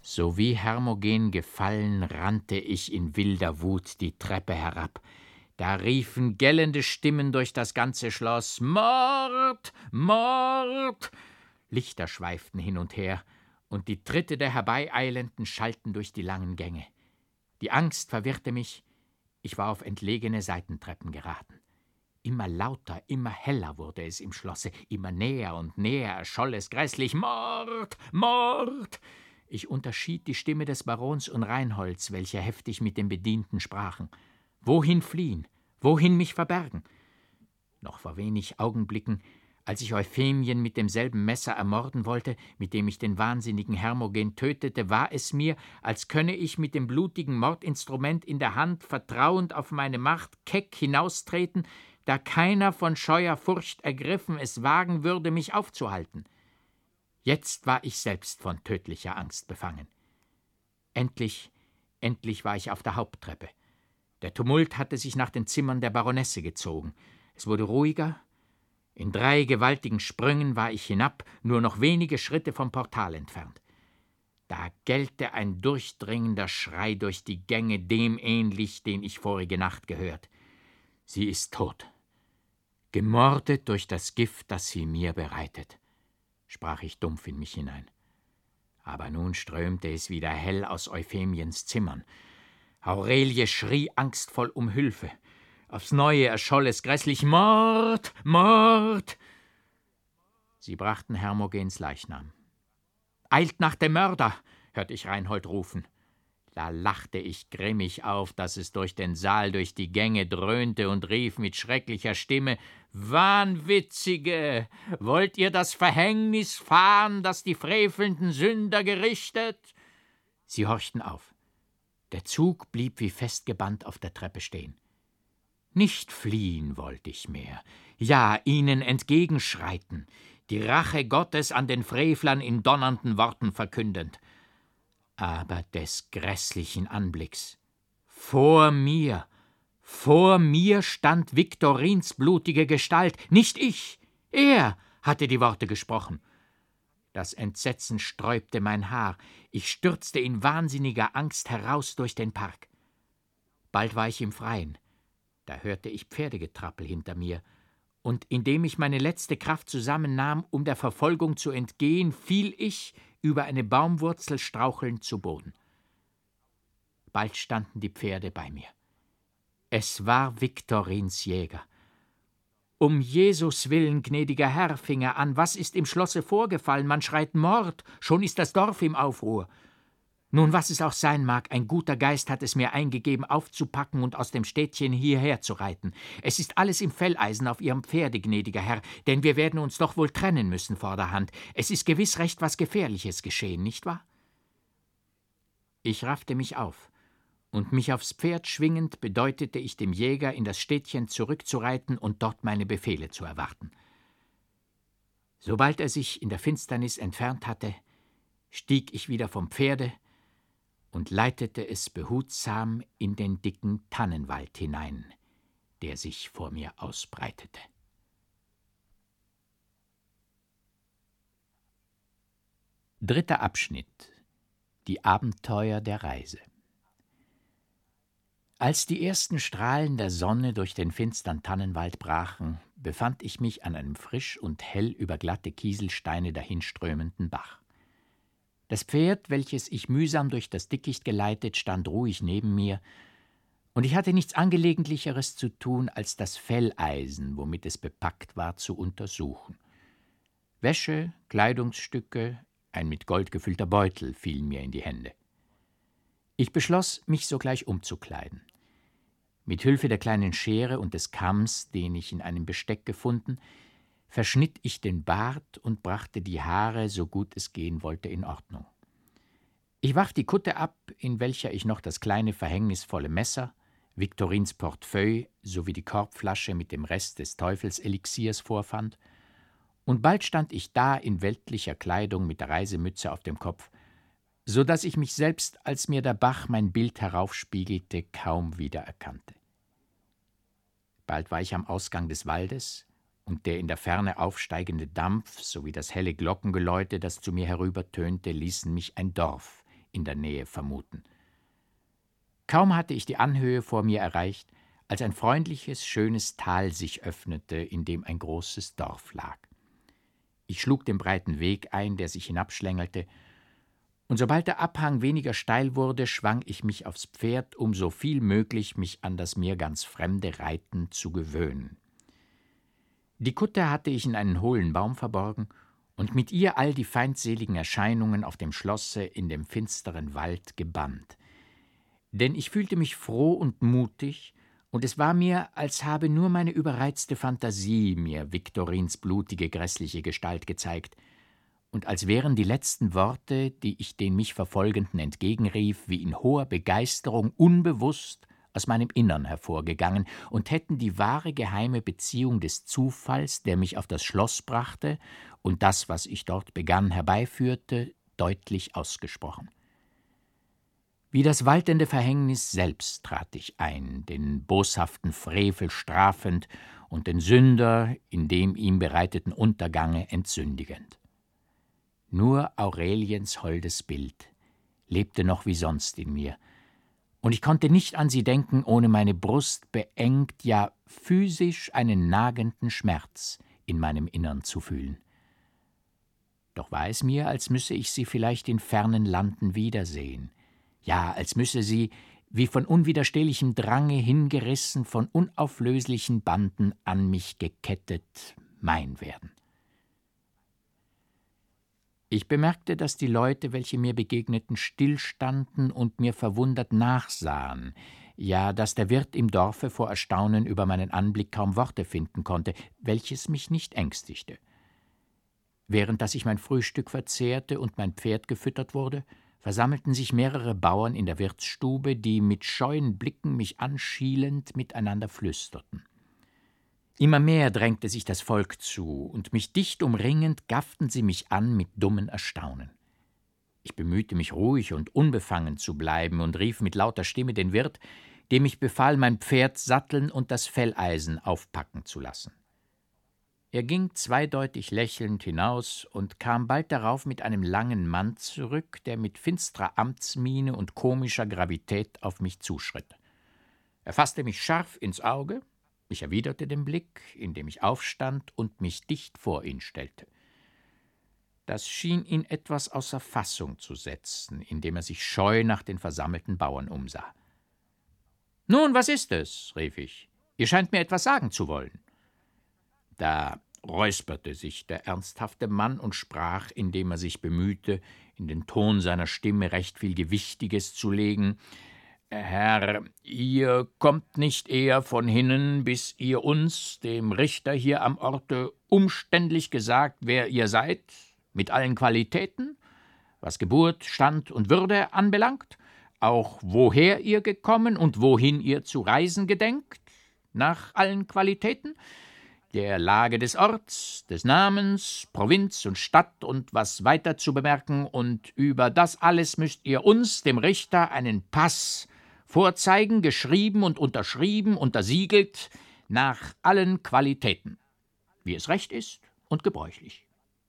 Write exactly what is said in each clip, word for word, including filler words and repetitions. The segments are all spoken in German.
Sowie Hermogen gefallen, rannte ich in wilder Wut die Treppe herab. Da riefen gellende Stimmen durch das ganze Schloss: »Mord! Mord!« Lichter schweiften hin und her, und die Tritte der Herbeieilenden schallten durch die langen Gänge. Die Angst verwirrte mich, ich war auf entlegene Seitentreppen geraten. Immer lauter, immer heller wurde es im Schlosse, immer näher und näher erscholl es grässlich: »Mord! Mord!« Ich unterschied die Stimme des Barons und Reinholds, welche heftig mit den Bedienten sprachen. Wohin fliehen? Wohin mich verbergen? Noch vor wenig Augenblicken, als ich Euphemien mit demselben Messer ermorden wollte, mit dem ich den wahnsinnigen Hermogen tötete, war es mir, als könne ich mit dem blutigen Mordinstrument in der Hand vertrauend auf meine Macht keck hinaustreten, da keiner von scheuer Furcht ergriffen es wagen würde, mich aufzuhalten. Jetzt war ich selbst von tödlicher Angst befangen. Endlich, endlich war ich auf der Haupttreppe. Der Tumult hatte sich nach den Zimmern der Baronesse gezogen. Es wurde ruhiger. In drei gewaltigen Sprüngen war ich hinab, nur noch wenige Schritte vom Portal entfernt. Da gellte ein durchdringender Schrei durch die Gänge, dem ähnlich, den ich vorige Nacht gehört. Sie ist tot. Gemordet durch das Gift, das sie mir bereitet, sprach ich dumpf in mich hinein. Aber nun strömte es wieder hell aus Euphemiens Zimmern. Aurelie schrie angstvoll um Hilfe. Aufs Neue erscholl es grässlich: »Mord! Mord!« Sie brachten Hermogens Leichnam. »Eilt nach dem Mörder«, hörte ich Reinhold rufen. Da lachte ich grimmig auf, dass es durch den Saal, durch die Gänge dröhnte und rief mit schrecklicher Stimme: »Wahnwitzige! Wollt ihr das Verhängnis fahren, das die frevelnden Sünder gerichtet?« Sie horchten auf. Der Zug blieb wie festgebannt auf der Treppe stehen. Nicht fliehen wollte ich mehr, ja, ihnen entgegenschreiten, die Rache Gottes an den Frevlern in donnernden Worten verkündend. Aber des grässlichen Anblicks. Vor mir, vor mir stand Viktorins blutige Gestalt, nicht ich, er hatte die Worte gesprochen. Das Entsetzen sträubte mein Haar, ich stürzte in wahnsinniger Angst heraus durch den Park. Bald war ich im Freien, da hörte ich Pferdegetrappel hinter mir, und indem ich meine letzte Kraft zusammennahm, um der Verfolgung zu entgehen, fiel ich, über eine Baumwurzel strauchelnd, zu Boden. Bald standen die Pferde bei mir. Es war Viktorins Jäger. »Um Jesus willen, gnädiger Herr«, fing er an, »was ist im Schlosse vorgefallen? Man schreit Mord, schon ist das Dorf im Aufruhr. Nun, was es auch sein mag, ein guter Geist hat es mir eingegeben, aufzupacken und aus dem Städtchen hierher zu reiten. Es ist alles im Felleisen auf Ihrem Pferde, gnädiger Herr, denn wir werden uns doch wohl trennen müssen vorderhand. Es ist gewiss recht was Gefährliches geschehen, nicht wahr?« Ich raffte mich auf, und mich aufs Pferd schwingend bedeutete ich dem Jäger, in das Städtchen zurückzureiten und dort meine Befehle zu erwarten. Sobald er sich in der Finsternis entfernt hatte, stieg ich wieder vom Pferde und leitete es behutsam in den dicken Tannenwald hinein, der sich vor mir ausbreitete. Dritter Abschnitt: Die Abenteuer der Reise. Als die ersten Strahlen der Sonne durch den finstern Tannenwald brachen, befand ich mich an einem frisch und hell über glatte Kieselsteine dahinströmenden Bach. Das Pferd, welches ich mühsam durch das Dickicht geleitet, stand ruhig neben mir, und ich hatte nichts Angelegentlicheres zu tun, als das Felleisen, womit es bepackt war, zu untersuchen. Wäsche, Kleidungsstücke, ein mit Gold gefüllter Beutel fielen mir in die Hände. Ich beschloss, mich sogleich umzukleiden. Mit Hilfe der kleinen Schere und des Kamms, den ich in einem Besteck gefunden, verschnitt ich den Bart und brachte die Haare, so gut es gehen wollte, in Ordnung. Ich warf die Kutte ab, in welcher ich noch das kleine verhängnisvolle Messer, Viktorins Portefeuille sowie die Korbflasche mit dem Rest des Teufelselixiers vorfand, und bald stand ich da in weltlicher Kleidung mit der Reisemütze auf dem Kopf, so daß ich mich selbst, als mir der Bach mein Bild heraufspiegelte, kaum wiedererkannte. Bald war ich am Ausgang des Waldes, und der in der Ferne aufsteigende Dampf sowie das helle Glockengeläute, das zu mir herübertönte, ließen mich ein Dorf in der Nähe vermuten. Kaum hatte ich die Anhöhe vor mir erreicht, als ein freundliches, schönes Tal sich öffnete, in dem ein großes Dorf lag. Ich schlug den breiten Weg ein, der sich hinabschlängelte, und sobald der Abhang weniger steil wurde, schwang ich mich aufs Pferd, um so viel möglich mich an das mir ganz fremde Reiten zu gewöhnen. Die Kutte hatte ich in einen hohlen Baum verborgen und mit ihr all die feindseligen Erscheinungen auf dem Schlosse in dem finsteren Wald gebannt. Denn ich fühlte mich froh und mutig, und es war mir, als habe nur meine überreizte Fantasie mir Viktorins blutige, grässliche Gestalt gezeigt, und als wären die letzten Worte, die ich den mich Verfolgenden entgegenrief, wie in hoher Begeisterung unbewusst aus meinem Innern hervorgegangen und hätten die wahre geheime Beziehung des Zufalls, der mich auf das Schloss brachte und das, was ich dort begann, herbeiführte, deutlich ausgesprochen. Wie das waltende Verhängnis selbst trat ich ein, den boshaften Frevel strafend und den Sünder in dem ihm bereiteten Untergange entsündigend. Nur Aureliens holdes Bild lebte noch wie sonst in mir, und ich konnte nicht an sie denken, ohne meine Brust beengt, ja physisch einen nagenden Schmerz in meinem Innern zu fühlen. Doch war es mir, als müsse ich sie vielleicht in fernen Landen wiedersehen, ja, als müsse sie, wie von unwiderstehlichem Drange hingerissen, von unauflöslichen Banden an mich gekettet, mein werden. Ich bemerkte, dass die Leute, welche mir begegneten, stillstanden und mir verwundert nachsahen, ja, dass der Wirt im Dorfe vor Erstaunen über meinen Anblick kaum Worte finden konnte, welches mich nicht ängstigte. Während dass ich mein Frühstück verzehrte und mein Pferd gefüttert wurde, versammelten sich mehrere Bauern in der Wirtsstube, die mit scheuen Blicken mich anschielend miteinander flüsterten. Immer mehr drängte sich das Volk zu, und mich dicht umringend gafften sie mich an mit dummen Erstaunen. Ich bemühte mich, ruhig und unbefangen zu bleiben, und rief mit lauter Stimme den Wirt, dem ich befahl, mein Pferd satteln und das Felleisen aufpacken zu lassen. Er ging zweideutig lächelnd hinaus und kam bald darauf mit einem langen Mann zurück, der mit finsterer Amtsmiene und komischer Gravität auf mich zuschritt. Er fasste mich scharf ins Auge. Ich erwiderte den Blick, indem ich aufstand und mich dicht vor ihn stellte. Das schien ihn etwas außer Fassung zu setzen, indem er sich scheu nach den versammelten Bauern umsah. »Nun, was ist es?« rief ich. »Ihr scheint mir etwas sagen zu wollen.« Da räusperte sich der ernsthafte Mann und sprach, indem er sich bemühte, in den Ton seiner Stimme recht viel Gewichtiges zu legen: »Herr, ihr kommt nicht eher von hinnen, bis ihr uns, dem Richter hier am Orte, umständlich gesagt, wer ihr seid, mit allen Qualitäten, was Geburt, Stand und Würde anbelangt, auch woher ihr gekommen und wohin ihr zu reisen gedenkt, nach allen Qualitäten, der Lage des Orts, des Namens, Provinz und Stadt und was weiter zu bemerken, und über das alles müsst ihr uns, dem Richter, einen Pass vorzeigen, geschrieben und unterschrieben, untersiegelt, nach allen Qualitäten, wie es recht ist und gebräuchlich.«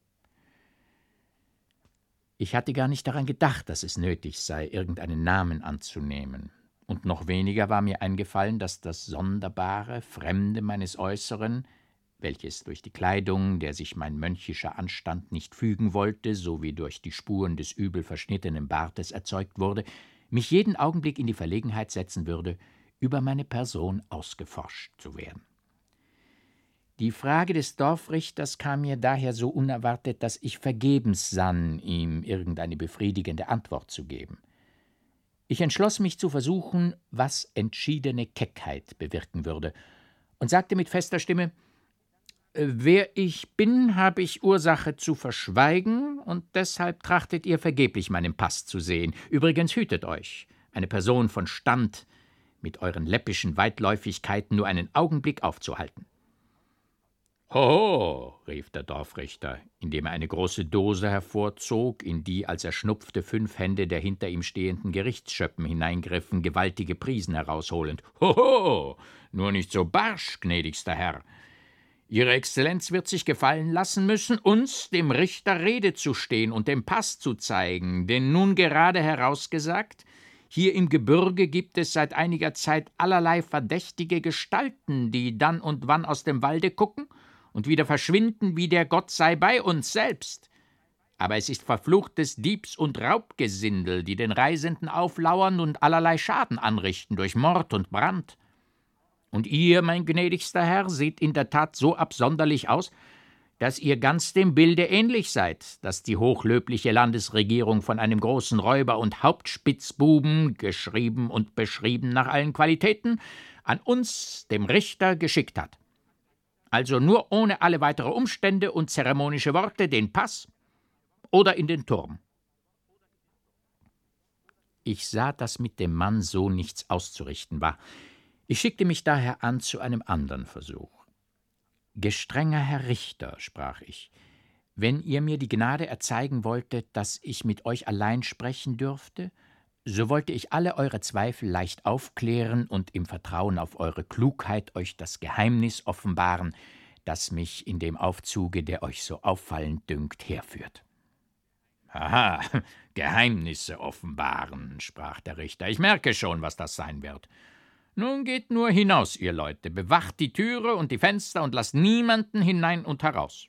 Ich hatte gar nicht daran gedacht, dass es nötig sei, irgendeinen Namen anzunehmen, und noch weniger war mir eingefallen, dass das sonderbare, Fremde meines Äußeren, welches durch die Kleidung, der sich mein mönchischer Anstand nicht fügen wollte, sowie durch die Spuren des übel verschnittenen Bartes erzeugt wurde, mich jeden Augenblick in die Verlegenheit setzen würde, über meine Person ausgeforscht zu werden. Die Frage des Dorfrichters kam mir daher so unerwartet, dass ich vergebens sann, ihm irgendeine befriedigende Antwort zu geben. Ich entschloss mich zu versuchen, was entschiedene Keckheit bewirken würde, und sagte mit fester Stimme: »Wer ich bin, habe ich Ursache zu verschweigen, und deshalb trachtet ihr vergeblich, meinen Pass zu sehen. Übrigens hütet euch, eine Person von Stand mit euren läppischen Weitläufigkeiten nur einen Augenblick aufzuhalten.« »Hoho«, rief der Dorfrichter, indem er eine große Dose hervorzog, in die, als er schnupfte, fünf Hände der hinter ihm stehenden Gerichtsschöppen hineingriffen, gewaltige Prisen herausholend. »Hoho, nur nicht so barsch, gnädigster Herr. Ihre Exzellenz wird sich gefallen lassen müssen, uns, dem Richter, Rede zu stehen und den Pass zu zeigen, denn nun gerade herausgesagt, hier im Gebirge gibt es seit einiger Zeit allerlei verdächtige Gestalten, die dann und wann aus dem Walde gucken und wieder verschwinden, wie der Gott sei bei uns selbst. Aber es ist verfluchtes Diebs- und Raubgesindel, die den Reisenden auflauern und allerlei Schaden anrichten durch Mord und Brand. Und ihr, mein gnädigster Herr, seht in der Tat so absonderlich aus, dass ihr ganz dem Bilde ähnlich seid, das die hochlöbliche Landesregierung von einem großen Räuber und Hauptspitzbuben, geschrieben und beschrieben nach allen Qualitäten, an uns, dem Richter, geschickt hat. Also nur ohne alle weitere Umstände und zeremonische Worte den Pass oder in den Turm. Ich sah, dass mit dem Mann so nichts auszurichten war. Ich schickte mich daher an zu einem anderen Versuch. »Gestrenger Herr Richter«, sprach ich, »wenn ihr mir die Gnade erzeigen wolltet, dass ich mit euch allein sprechen dürfte, so wollte ich alle eure Zweifel leicht aufklären und im Vertrauen auf eure Klugheit euch das Geheimnis offenbaren, das mich in dem Aufzuge, der euch so auffallend dünkt, herführt.« »Aha, Geheimnisse offenbaren«, sprach der Richter, »ich merke schon, was das sein wird. Nun geht nur hinaus, ihr Leute, bewacht die Türe und die Fenster und lasst niemanden hinein und heraus.«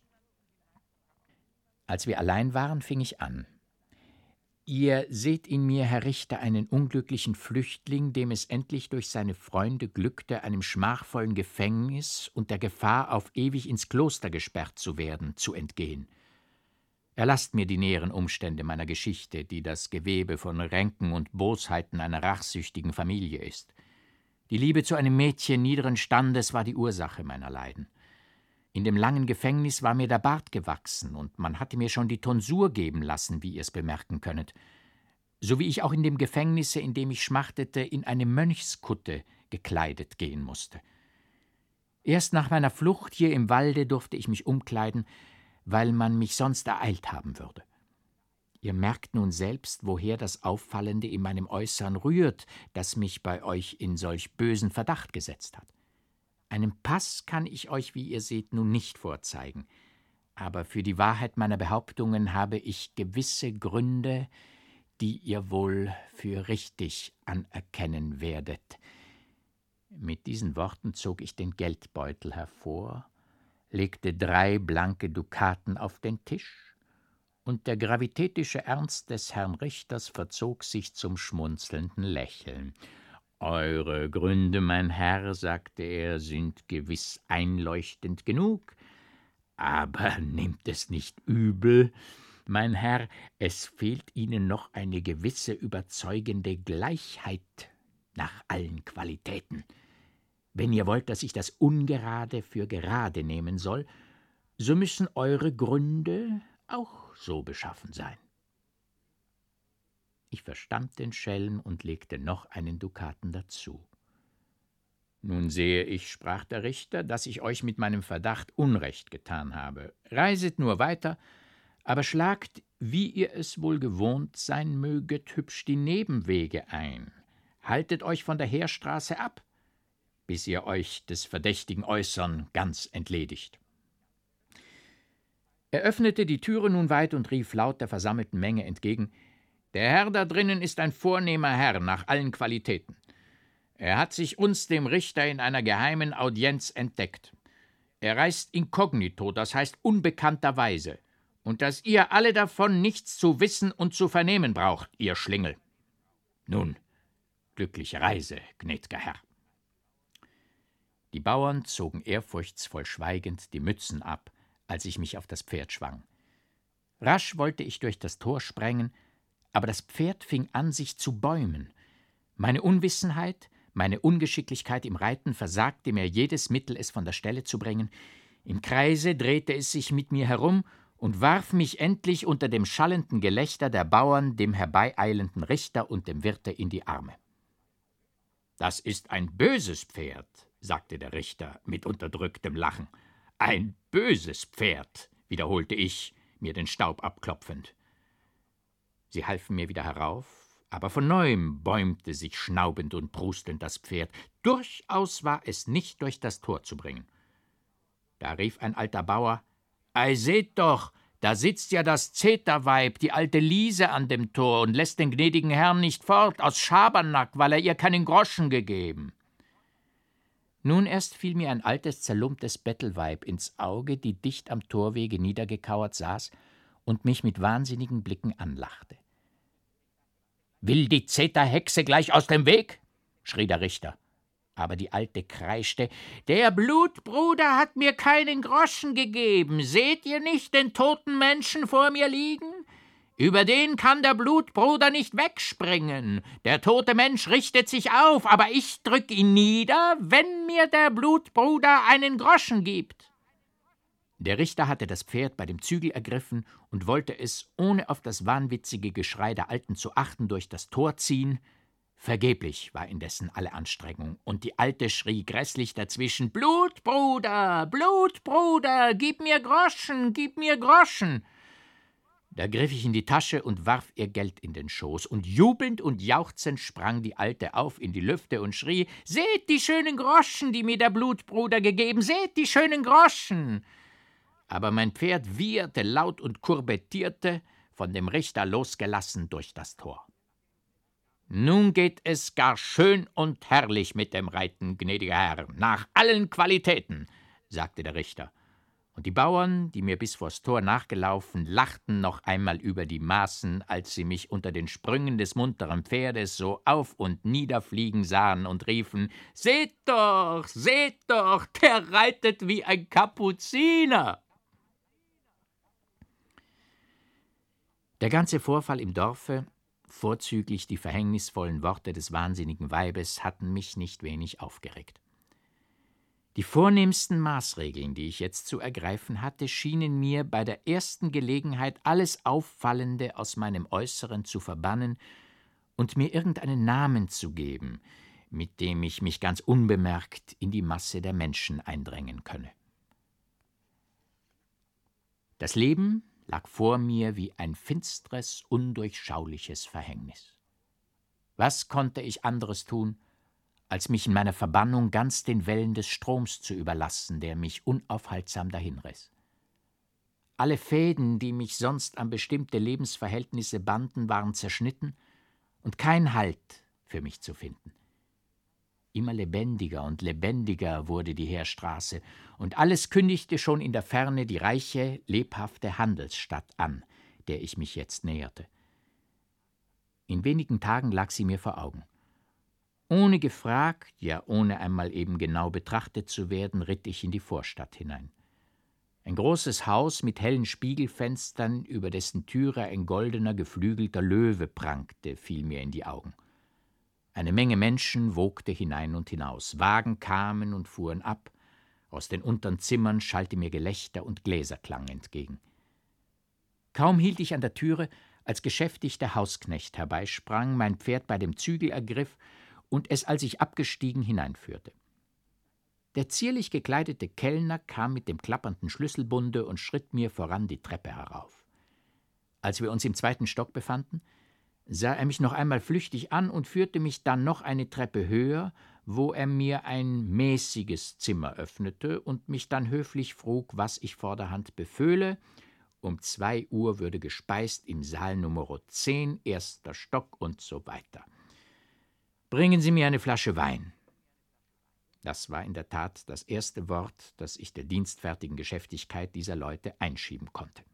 Als wir allein waren, fing ich an. »Ihr seht in mir, Herr Richter, einen unglücklichen Flüchtling, dem es endlich durch seine Freunde glückte, einem schmachvollen Gefängnis und der Gefahr, auf ewig ins Kloster gesperrt zu werden, zu entgehen. Erlasst mir die näheren Umstände meiner Geschichte, die das Gewebe von Ränken und Bosheiten einer rachsüchtigen Familie ist. Die Liebe zu einem Mädchen niederen Standes war die Ursache meiner Leiden. In dem langen Gefängnis war mir der Bart gewachsen, und man hatte mir schon die Tonsur geben lassen, wie ihr es bemerken könnet, so wie ich auch in dem Gefängnisse, in dem ich schmachtete, in eine Mönchskutte gekleidet gehen musste. Erst nach meiner Flucht hier im Walde durfte ich mich umkleiden, weil man mich sonst ereilt haben würde. Ihr merkt nun selbst, woher das Auffallende in meinem Äußern rührt, das mich bei euch in solch bösen Verdacht gesetzt hat. Einen Pass kann ich euch, wie ihr seht, nun nicht vorzeigen, aber für die Wahrheit meiner Behauptungen habe ich gewisse Gründe, die ihr wohl für richtig anerkennen werdet.« Mit diesen Worten zog ich den Geldbeutel hervor, legte drei blanke Dukaten auf den Tisch, und der gravitätische Ernst des Herrn Richters verzog sich zum schmunzelnden Lächeln. »Eure Gründe, mein Herr«, sagte er, »sind gewiss einleuchtend genug, aber nehmt es nicht übel, mein Herr, es fehlt Ihnen noch eine gewisse überzeugende Gleichheit nach allen Qualitäten. Wenn ihr wollt, dass ich das Ungerade für gerade nehmen soll, so müssen eure Gründe auch so beschaffen sein.« Ich verstand den Schelm und legte noch einen Dukaten dazu. »Nun sehe ich«, sprach der Richter, »dass ich euch mit meinem Verdacht Unrecht getan habe. Reiset nur weiter, aber schlagt, wie ihr es wohl gewohnt sein möget, hübsch die Nebenwege ein. Haltet euch von der Heerstraße ab, bis ihr euch des verdächtigen Äußern ganz entledigt.« Er öffnete die Türe nun weit und rief laut der versammelten Menge entgegen: »Der Herr da drinnen ist ein vornehmer Herr nach allen Qualitäten. Er hat sich uns, dem Richter, in einer geheimen Audienz entdeckt. Er reist inkognito, das heißt unbekannterweise, und dass ihr alle davon nichts zu wissen und zu vernehmen braucht, ihr Schlingel. Nun, glückliche Reise, gnäd'ger Herr.« Die Bauern zogen ehrfurchtsvoll schweigend die Mützen ab, als ich mich auf das Pferd schwang. Rasch wollte ich durch das Tor sprengen, aber das Pferd fing an, sich zu bäumen. Meine Unwissenheit, meine Ungeschicklichkeit im Reiten versagte mir jedes Mittel, es von der Stelle zu bringen. Im Kreise drehte es sich mit mir herum und warf mich endlich unter dem schallenden Gelächter der Bauern dem herbeieilenden Richter und dem Wirte in die Arme. »Das ist ein böses Pferd«, sagte der Richter mit unterdrücktem Lachen. »Ein böses Pferd«, wiederholte ich, mir den Staub abklopfend. Sie halfen mir wieder herauf, aber von neuem bäumte sich schnaubend und prustend das Pferd. Durchaus war es nicht durch das Tor zu bringen. Da rief ein alter Bauer: »Ei, seht doch, da sitzt ja das Zeterweib, die alte Liese, an dem Tor und lässt den gnädigen Herrn nicht fort, aus Schabernack, weil er ihr keinen Groschen gegeben.« Nun erst fiel mir ein altes, zerlumptes Bettelweib ins Auge, die dicht am Torwege niedergekauert saß und mich mit wahnsinnigen Blicken anlachte. »Will die Zeterhexe gleich aus dem Weg?« schrie der Richter. Aber die Alte kreischte: »Der Blutbruder hat mir keinen Groschen gegeben. Seht ihr nicht den toten Menschen vor mir liegen? Über den kann der Blutbruder nicht wegspringen. Der tote Mensch richtet sich auf, aber ich drück ihn nieder, wenn mir der Blutbruder einen Groschen gibt.« Der Richter hatte das Pferd bei dem Zügel ergriffen und wollte es, ohne auf das wahnwitzige Geschrei der Alten zu achten, durch das Tor ziehen. Vergeblich war indessen alle Anstrengung, und die Alte schrie grässlich dazwischen: »Blutbruder, Blutbruder, gib mir Groschen, gib mir Groschen!« Da griff ich in die Tasche und warf ihr Geld in den Schoß, und jubelnd und jauchzend sprang die Alte auf in die Lüfte und schrie: »Seht die schönen Groschen, die mir der Blutbruder gegeben, seht die schönen Groschen!« Aber mein Pferd wieherte laut und kurbettierte, von dem Richter losgelassen, durch das Tor. »Nun geht es gar schön und herrlich mit dem Reiten, gnädiger Herr, nach allen Qualitäten«, sagte der Richter. Und die Bauern, die mir bis vors Tor nachgelaufen, lachten noch einmal über die Maßen, als sie mich unter den Sprüngen des munteren Pferdes so auf und nieder fliegen sahen und riefen: »Seht doch, seht doch, der reitet wie ein Kapuziner!« Der ganze Vorfall im Dorfe, vorzüglich die verhängnisvollen Worte des wahnsinnigen Weibes, hatten mich nicht wenig aufgeregt. Die vornehmsten Maßregeln, die ich jetzt zu ergreifen hatte, schienen mir bei der ersten Gelegenheit alles Auffallende aus meinem Äußeren zu verbannen und mir irgendeinen Namen zu geben, mit dem ich mich ganz unbemerkt in die Masse der Menschen eindrängen könne. Das Leben lag vor mir wie ein finstres, undurchschauliches Verhängnis. Was konnte ich anderes tun, als mich in meiner Verbannung ganz den Wellen des Stroms zu überlassen, der mich unaufhaltsam dahinriss? Alle Fäden, die mich sonst an bestimmte Lebensverhältnisse banden, waren zerschnitten und kein Halt für mich zu finden. Immer lebendiger und lebendiger wurde die Heerstraße, und alles kündigte schon in der Ferne die reiche, lebhafte Handelsstadt an, der ich mich jetzt näherte. In wenigen Tagen lag sie mir vor Augen. Ohne gefragt, ja ohne einmal eben genau betrachtet zu werden, ritt ich in die Vorstadt hinein. Ein großes Haus mit hellen Spiegelfenstern, über dessen Türe ein goldener, geflügelter Löwe prangte, fiel mir in die Augen. Eine Menge Menschen wogte hinein und hinaus. Wagen kamen und fuhren ab. Aus den untern Zimmern schallte mir Gelächter und Gläserklang entgegen. Kaum hielt ich an der Türe, als geschäftig der Hausknecht herbeisprang, mein Pferd bei dem Zügel ergriff und es, als ich abgestiegen, hineinführte. Der zierlich gekleidete Kellner kam mit dem klappernden Schlüsselbunde und schritt mir voran die Treppe herauf. Als wir uns im zweiten Stock befanden, sah er mich noch einmal flüchtig an und führte mich dann noch eine Treppe höher, wo er mir ein mäßiges Zimmer öffnete und mich dann höflich frug, was ich vorderhand beföhle. Um zwei Uhr würde gespeist im Saal Nummer zehn, erster Stock und so weiter. »Bringen Sie mir eine Flasche Wein.« Das war in der Tat das erste Wort, das ich der dienstfertigen Geschäftigkeit dieser Leute einschieben konnte.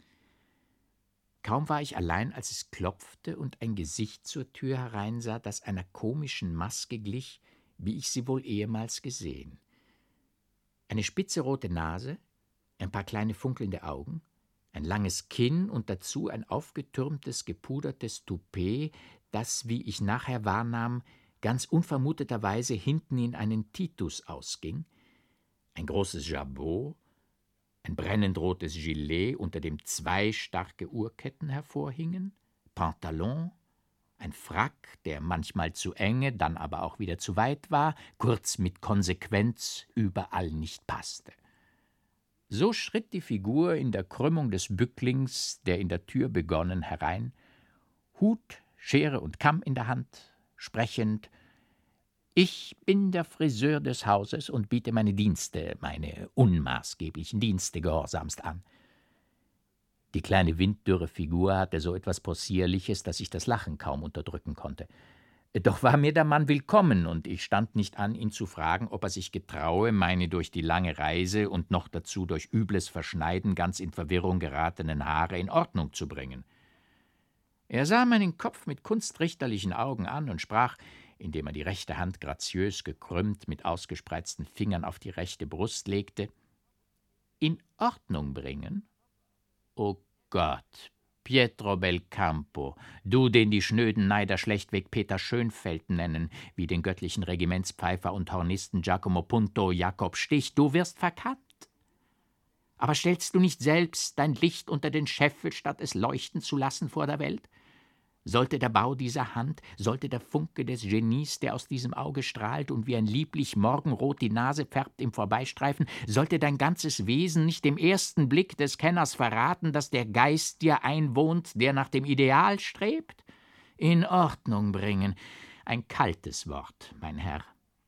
Kaum war ich allein, als es klopfte und ein Gesicht zur Tür hereinsah, das einer komischen Maske glich, wie ich sie wohl ehemals gesehen. Eine spitze rote Nase, ein paar kleine funkelnde Augen, ein langes Kinn und dazu ein aufgetürmtes, gepudertes Toupet, das, wie ich nachher wahrnahm, ganz unvermuteterweise hinten in einen Titus ausging, ein großes Jabot, ein brennend rotes Gilet, unter dem zwei starke Uhrketten hervorhingen, Pantalon, ein Frack, der manchmal zu enge, dann aber auch wieder zu weit war, kurz mit Konsequenz überall nicht passte. So schritt die Figur in der Krümmung des Bücklings, der in der Tür begonnen, herein, Hut, Schere und Kamm in der Hand, sprechend: »Ich bin der Friseur des Hauses und biete meine Dienste, meine unmaßgeblichen Dienste gehorsamst an.« Die kleine winddürre Figur hatte so etwas Possierliches, dass ich das Lachen kaum unterdrücken konnte. Doch war mir der Mann willkommen, und ich stand nicht an, ihn zu fragen, ob er sich getraue, meine durch die lange Reise und noch dazu durch übles Verschneiden ganz in Verwirrung geratenen Haare in Ordnung zu bringen. Er sah meinen Kopf mit kunstrichterlichen Augen an und sprach, indem er die rechte Hand graziös gekrümmt mit ausgespreizten Fingern auf die rechte Brust legte: »In Ordnung bringen? O Gott, Pietro Belcampo, du, den die schnöden Neider schlechtweg Peter Schönfeld nennen, wie den göttlichen Regimentspfeifer und Hornisten Giacomo Punto Jakob Stich, du wirst verkannt. Aber stellst du nicht selbst dein Licht unter den Scheffel, statt es leuchten zu lassen vor der Welt? Sollte der Bau dieser Hand, sollte der Funke des Genies, der aus diesem Auge strahlt und wie ein lieblich Morgenrot die Nase färbt im Vorbeistreifen, sollte dein ganzes Wesen nicht dem ersten Blick des Kenners verraten, dass der Geist dir einwohnt, der nach dem Ideal strebt? In Ordnung bringen, ein kaltes Wort, mein Herr.«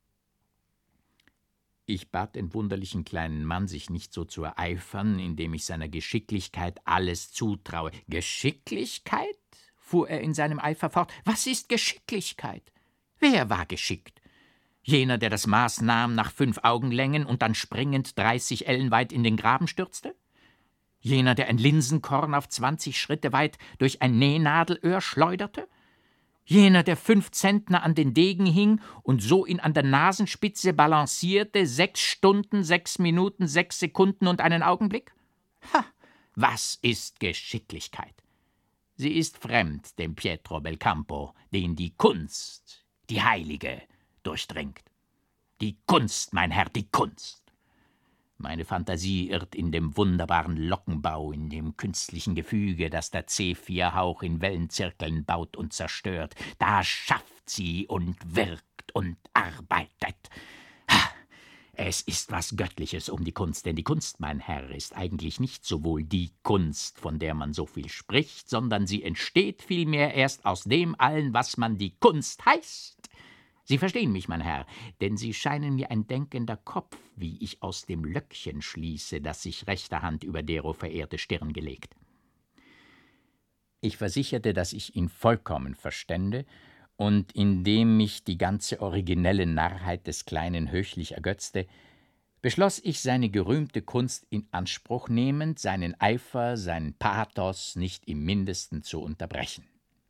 Ich bat den wunderlichen kleinen Mann, sich nicht so zu ereifern, indem ich seiner Geschicklichkeit alles zutraue. »Geschicklichkeit?« fuhr er in seinem Eifer fort. »Was ist Geschicklichkeit? Wer war geschickt? Jener, der das Maß nahm nach fünf Augenlängen und dann springend dreißig Ellen weit in den Graben stürzte? Jener, der ein Linsenkorn auf zwanzig Schritte weit durch ein Nähnadelöhr schleuderte? Jener, der fünf Zentner an den Degen hing und so ihn an der Nasenspitze balancierte, sechs Stunden, sechs Minuten, sechs Sekunden und einen Augenblick? Ha! Was ist Geschicklichkeit? Sie ist fremd dem Pietro Belcampo, den die Kunst, die Heilige, durchdringt. Die Kunst, mein Herr, die Kunst. Meine Fantasie irrt in dem wunderbaren Lockenbau, in dem künstlichen Gefüge, das der Zephyrhauch in Wellenzirkeln baut und zerstört. Da schafft sie und wirkt und arbeitet. Ha! Es ist was Göttliches um die Kunst, denn die Kunst, mein Herr, ist eigentlich nicht sowohl die Kunst, von der man so viel spricht, sondern sie entsteht vielmehr erst aus dem allen, was man die Kunst heißt. Sie verstehen mich, mein Herr, denn Sie scheinen mir ein denkender Kopf, wie ich aus dem Löckchen schließe, das sich rechter Hand über dero verehrte Stirn gelegt. Ich versicherte, dass ich ihn vollkommen verstände, und indem mich die ganze originelle Narrheit des Kleinen höchlich ergötzte, beschloss ich, seine gerühmte Kunst in Anspruch nehmend, seinen Eifer, seinen Pathos nicht im Mindesten zu unterbrechen.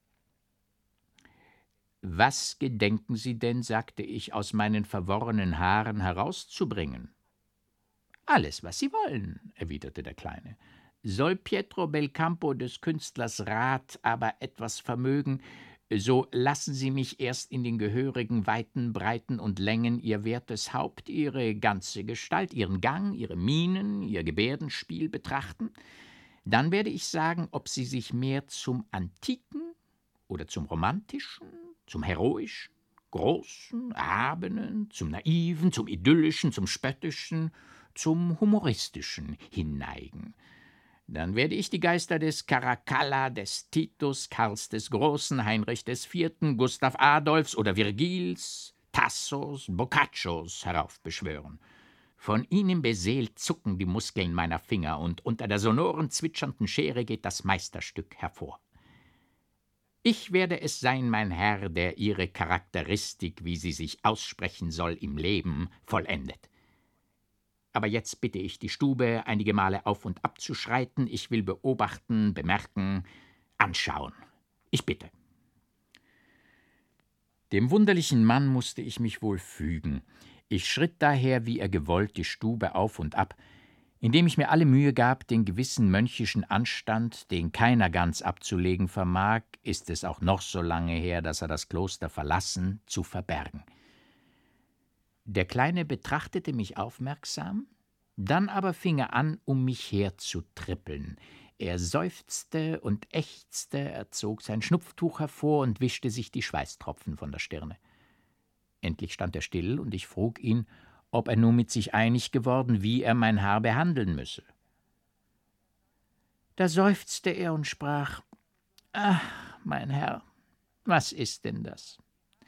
»Was gedenken Sie denn«, sagte ich, »aus meinen verworrenen Haaren herauszubringen?« »Alles, was Sie wollen«, erwiderte der Kleine. »Soll Pietro Belcampo des Künstlers Rat aber etwas vermögen, so lassen Sie mich erst in den gehörigen Weiten, Breiten und Längen Ihr wertes Haupt, Ihre ganze Gestalt, Ihren Gang, Ihre Mienen, Ihr Gebärdenspiel betrachten. Dann werde ich sagen, ob Sie sich mehr zum Antiken oder zum Romantischen, zum Heroischen, Großen, Erhabenen, zum Naiven, zum Idyllischen, zum Spöttischen, zum Humoristischen hinneigen. Dann werde ich die Geister des Caracalla, des Titus, Karls des Großen, Heinrich des Vierten, Gustav Adolfs oder Virgils, Tassos, Boccaccios heraufbeschwören. Von ihnen beseelt zucken die Muskeln meiner Finger, und unter der sonoren, zwitschernden Schere geht das Meisterstück hervor. Ich werde es sein, mein Herr, der Ihre Charakteristik, wie sie sich aussprechen soll, im Leben vollendet. Aber jetzt bitte ich die Stube, einige Male auf und ab zu schreiten. Ich will beobachten, bemerken, anschauen. Ich bitte.« Dem wunderlichen Mann musste ich mich wohl fügen. Ich schritt daher, wie er gewollt, die Stube auf und ab, indem ich mir alle Mühe gab, den gewissen mönchischen Anstand, den keiner ganz abzulegen vermag, ist es auch noch so lange her, dass er das Kloster verlassen, zu verbergen. Der Kleine betrachtete mich aufmerksam, dann aber fing er an, um mich her zu trippeln. Er seufzte und ächzte, er zog sein Schnupftuch hervor und wischte sich die Schweißtropfen von der Stirne. Endlich stand er still, und ich frug ihn, ob er nun mit sich einig geworden, wie er mein Haar behandeln müsse. Da seufzte er und sprach: »Ach, mein Herr, was ist denn das?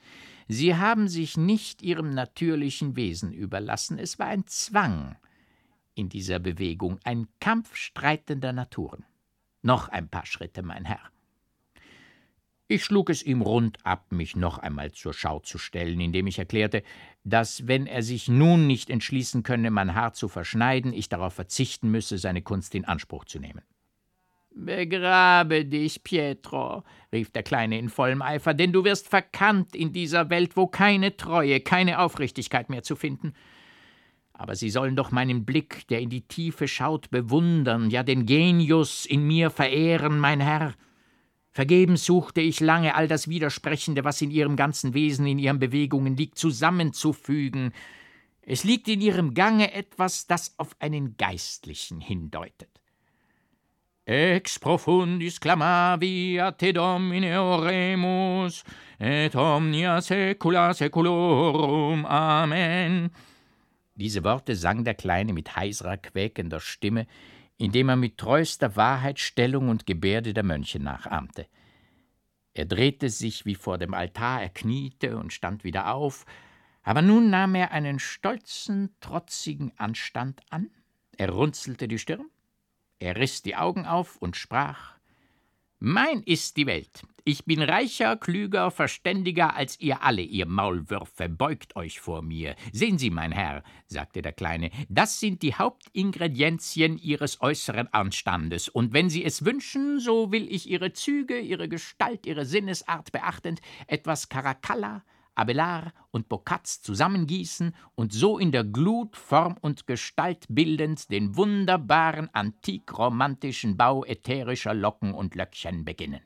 Sie haben sich nicht ihrem natürlichen Wesen überlassen, es war ein Zwang in dieser Bewegung, ein Kampf streitender Naturen. Noch ein paar Schritte, mein Herr. Ich schlug es ihm rund ab, mich noch einmal zur Schau zu stellen, indem ich erklärte, dass, wenn er sich nun nicht entschließen könne, mein Haar zu verschneiden, ich darauf verzichten müsse, seine Kunst in Anspruch zu nehmen. »Begrabe dich, Pietro«, rief der Kleine in vollem Eifer, »denn du wirst verkannt in dieser Welt, wo keine Treue, keine Aufrichtigkeit mehr zu finden. Aber Sie sollen doch meinen Blick, der in die Tiefe schaut, bewundern, ja den Genius in mir verehren, mein Herr. Vergebens suchte ich lange, all das Widersprechende, was in Ihrem ganzen Wesen, in Ihren Bewegungen liegt, zusammenzufügen. Es liegt in Ihrem Gange etwas, das auf einen Geistlichen hindeutet. Ex profundis clamavi a te Domine oremus, et omnia saecula saeculorum. Amen. Diese Worte sang der Kleine mit heiserer, quäkender Stimme, indem er mit treuster Wahrheit Stellung und Gebärde der Mönche nachahmte. Er drehte sich wie vor dem Altar, er kniete und stand wieder auf, aber nun nahm er einen stolzen, trotzigen Anstand an, er runzelte die Stirn, er riss die Augen auf und sprach: »Mein ist die Welt. Ich bin reicher, klüger, verständiger als ihr alle, ihr Maulwürfe. Beugt euch vor mir. Sehen Sie, mein Herr«, sagte der Kleine, »das sind die Hauptingredienzien Ihres äußeren Anstandes, und wenn Sie es wünschen, so will ich Ihre Züge, Ihre Gestalt, Ihre Sinnesart beachtend, etwas Caracalla, Abelard und Boccace zusammengießen und so in der Glut Form und Gestalt bildend den wunderbaren antik-romantischen Bau ätherischer Locken und Löckchen beginnen.«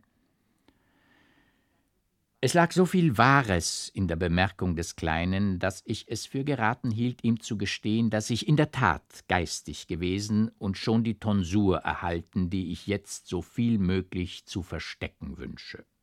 Es lag so viel Wahres in der Bemerkung des Kleinen, dass ich es für geraten hielt, ihm zu gestehen, dass ich in der Tat geistig gewesen und schon die Tonsur erhalten, die ich jetzt so viel möglich zu verstecken wünsche.